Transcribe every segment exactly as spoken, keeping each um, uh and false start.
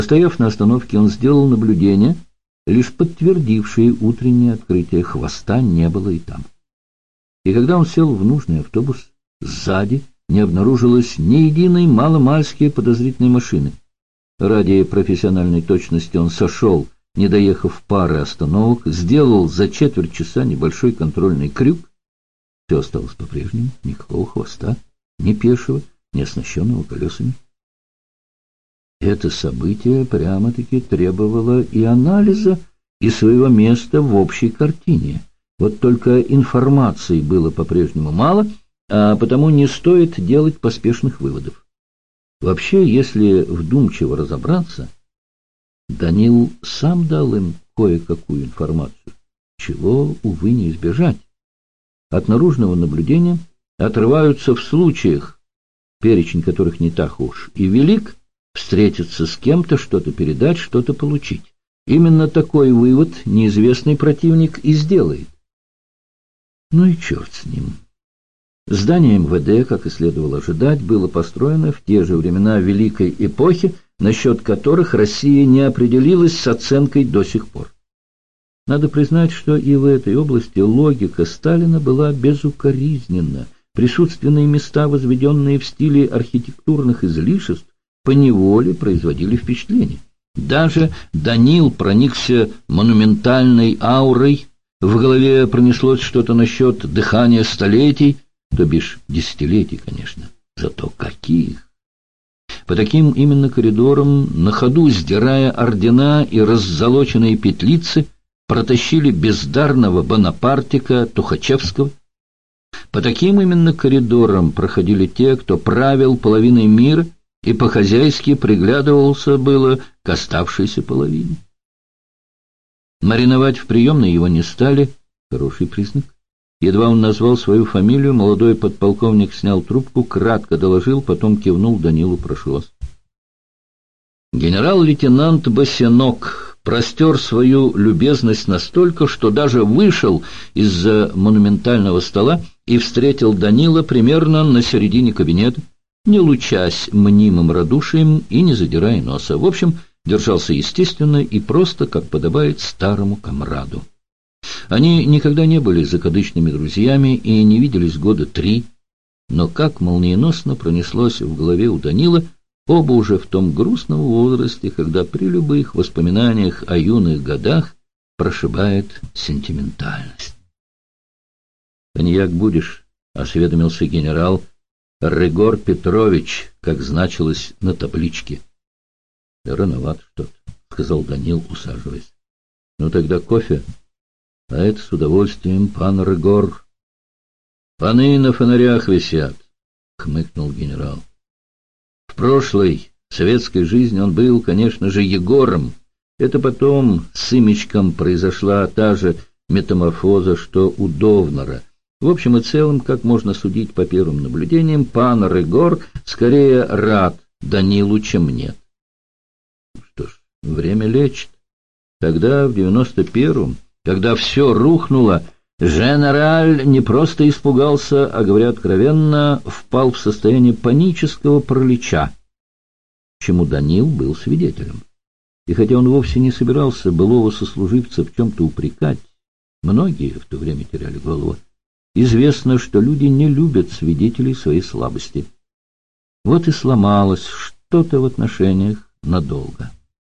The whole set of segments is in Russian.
Стояв на остановке, он сделал наблюдение, лишь подтвердившие утреннее открытие. Хвоста не было и там. И когда он сел в нужный автобус, сзади не обнаружилось ни единой маломальски подозрительной машины. Ради профессиональной точности он сошел, не доехав пары остановок, сделал за четверть часа небольшой контрольный крюк. Все осталось по-прежнему, никакого хвоста, ни пешего, ни оснащенного колесами. Это событие прямо-таки требовало и анализа, и своего места в общей картине. Вот только информации было по-прежнему мало, а потому не стоит делать поспешных выводов. Вообще, если вдумчиво разобраться, Данил сам дал им кое-какую информацию, чего, увы, не избежать. От наружного наблюдения отрываются в случаях, перечень которых не так уж и велик, встретиться с кем-то, что-то передать, что-то получить. Именно такой вывод неизвестный противник и сделает. Ну и черт с ним. Здание эм вэ дэ, как и следовало ожидать, было построено в те же времена Великой эпохи, насчет которых Россия не определилась с оценкой до сих пор. Надо признать, что и в этой области логика Сталина была безукоризненна. Присутственные места, возведенные в стиле архитектурных излишеств, поневоле производили впечатление. Даже Данил проникся монументальной аурой, в голове пронеслось что-то насчет дыхания столетий, то бишь десятилетий, конечно, зато каких! По таким именно коридорам, на ходу сдирая ордена и раззолоченные петлицы, протащили бездарного бонапартика Тухачевского. По таким именно коридорам проходили те, кто правил половиной мира и по-хозяйски приглядывался было к оставшейся половине. Мариновать в приемной его не стали, хороший признак. Едва он назвал свою фамилию, молодой подполковник снял трубку, кратко доложил, потом кивнул Данилу: прошу вас. Генерал-лейтенант Босенок простер свою любезность настолько, что даже вышел из-за монументального стола и встретил Данила примерно на середине кабинета, не лучась мнимым радушием и не задирая носа. В общем, держался естественно и просто, как подобает старому комраду. Они никогда не были закадычными друзьями и не виделись года три, но как молниеносно пронеслось в голове у Данила, оба уже в том грустном возрасте, когда при любых воспоминаниях о юных годах прошибает сентиментальность. «Коньяк будешь?» — осведомился генерал Рыгор Петрович, как значилось на табличке. — Да рановато что-то, — сказал Данил, усаживаясь. — Ну тогда кофе. А это с удовольствием, пан Рыгор. — Паны на фонарях висят, — хмыкнул генерал. В прошлой советской жизни он был, конечно же, Егором. Это потом с Имечком произошла та же метаморфоза, что у Довнера. В общем и целом, как можно судить по первым наблюдениям, пан Рыгор скорее рад Данилу, чем нет. Что ж, время лечит. Тогда, в девяносто первом, когда все рухнуло, Женераль не просто испугался, а, говоря откровенно, впал в состояние панического паралича, чему Данил был свидетелем. И хотя он вовсе не собирался былого сослуживца в чем-то упрекать, многие в то время теряли голову. Известно, что люди не любят свидетелей своей слабости. Вот и сломалось что-то в отношениях надолго.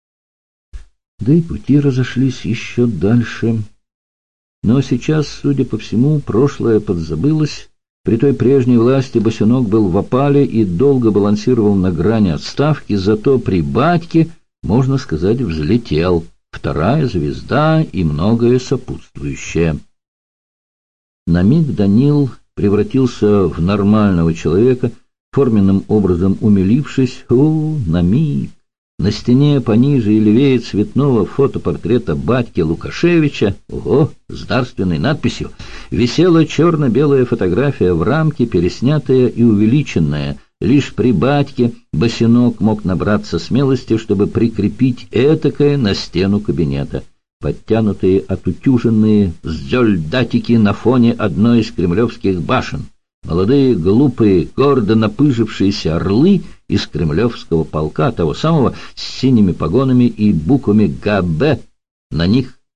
Да и пути разошлись еще дальше. Но сейчас, судя по всему, прошлое подзабылось. При той прежней власти Босенок был в опале и долго балансировал на грани отставки, зато при батьке, можно сказать, взлетел. Вторая звезда и многое сопутствующее. На миг Данил превратился в нормального человека, форменным образом умилившись. О, на миг! На стене пониже и левее цветного фотопортрета батьки Лукашевича, ого, с дарственной надписью, висела черно-белая фотография в рамке, переснятая и увеличенная. Лишь при батьке Босенок мог набраться смелости, чтобы прикрепить этакое на стену кабинета. Подтянутые, отутюженные зольдатики на фоне одной из кремлевских башен, Молодые, глупые, гордо напыжившиеся орлы из кремлевского полка, того самого с синими погонами и буквами ГБ на них